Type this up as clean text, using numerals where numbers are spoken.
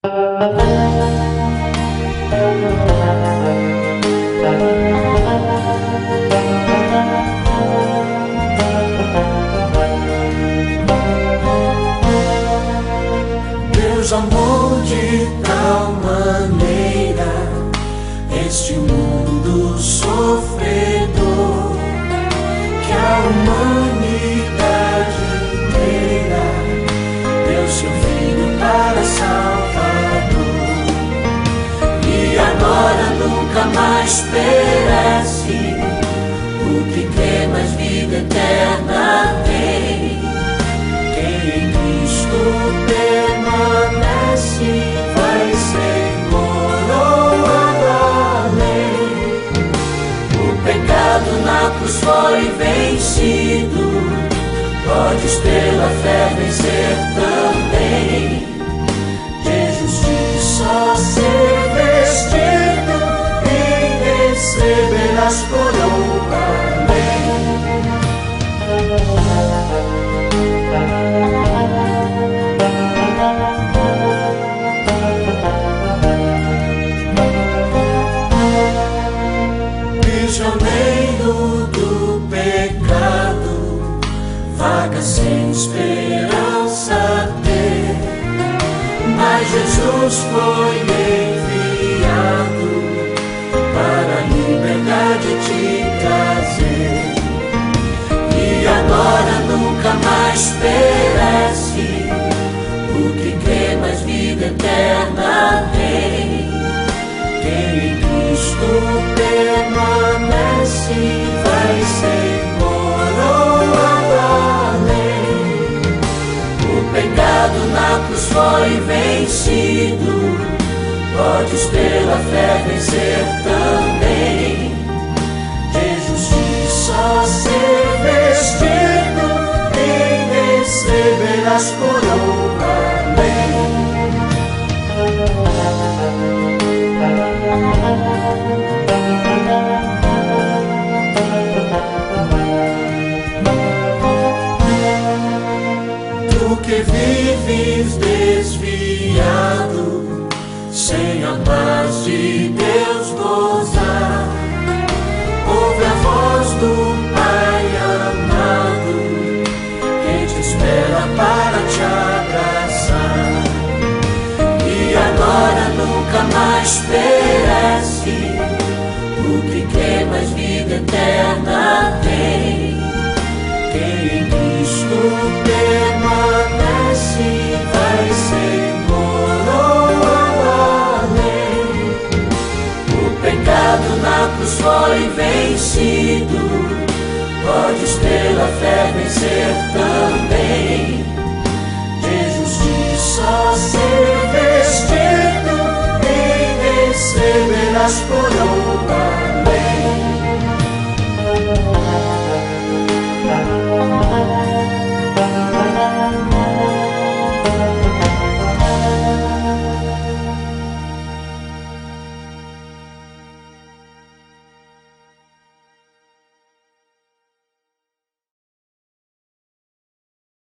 Deus amou de tal maneira este mundo sofredor, que a humanidade inteira deu seu Filho para Salvador. E agora nunca mais perece o que crê, mas vida eterna tem. Quem em Cristo permanece vai ser coroado além. O pecado na cruz foi vencido, podes pela fé vencer também. De justiça ser vestido e receberás coroa além. Prisioneiro do pecado, vaga sem esperança ter, mas Jesus foi enviado para a liberdade te trazer. E agora nunca mais perece o que crê, mas vida eterna tem. Quem em Cristo permanece vai ser coroado além. O pecado na cruz foi vencido, podes pela fé vencer também. De justiça ser vestido e receberás coroa além. Tu que vives desviado, sem a paz de Deus gozar, ouve a voz do Pai amado, que te espera para te abraçar. E agora nunca mais perece o que crê, mas vida eterna tem.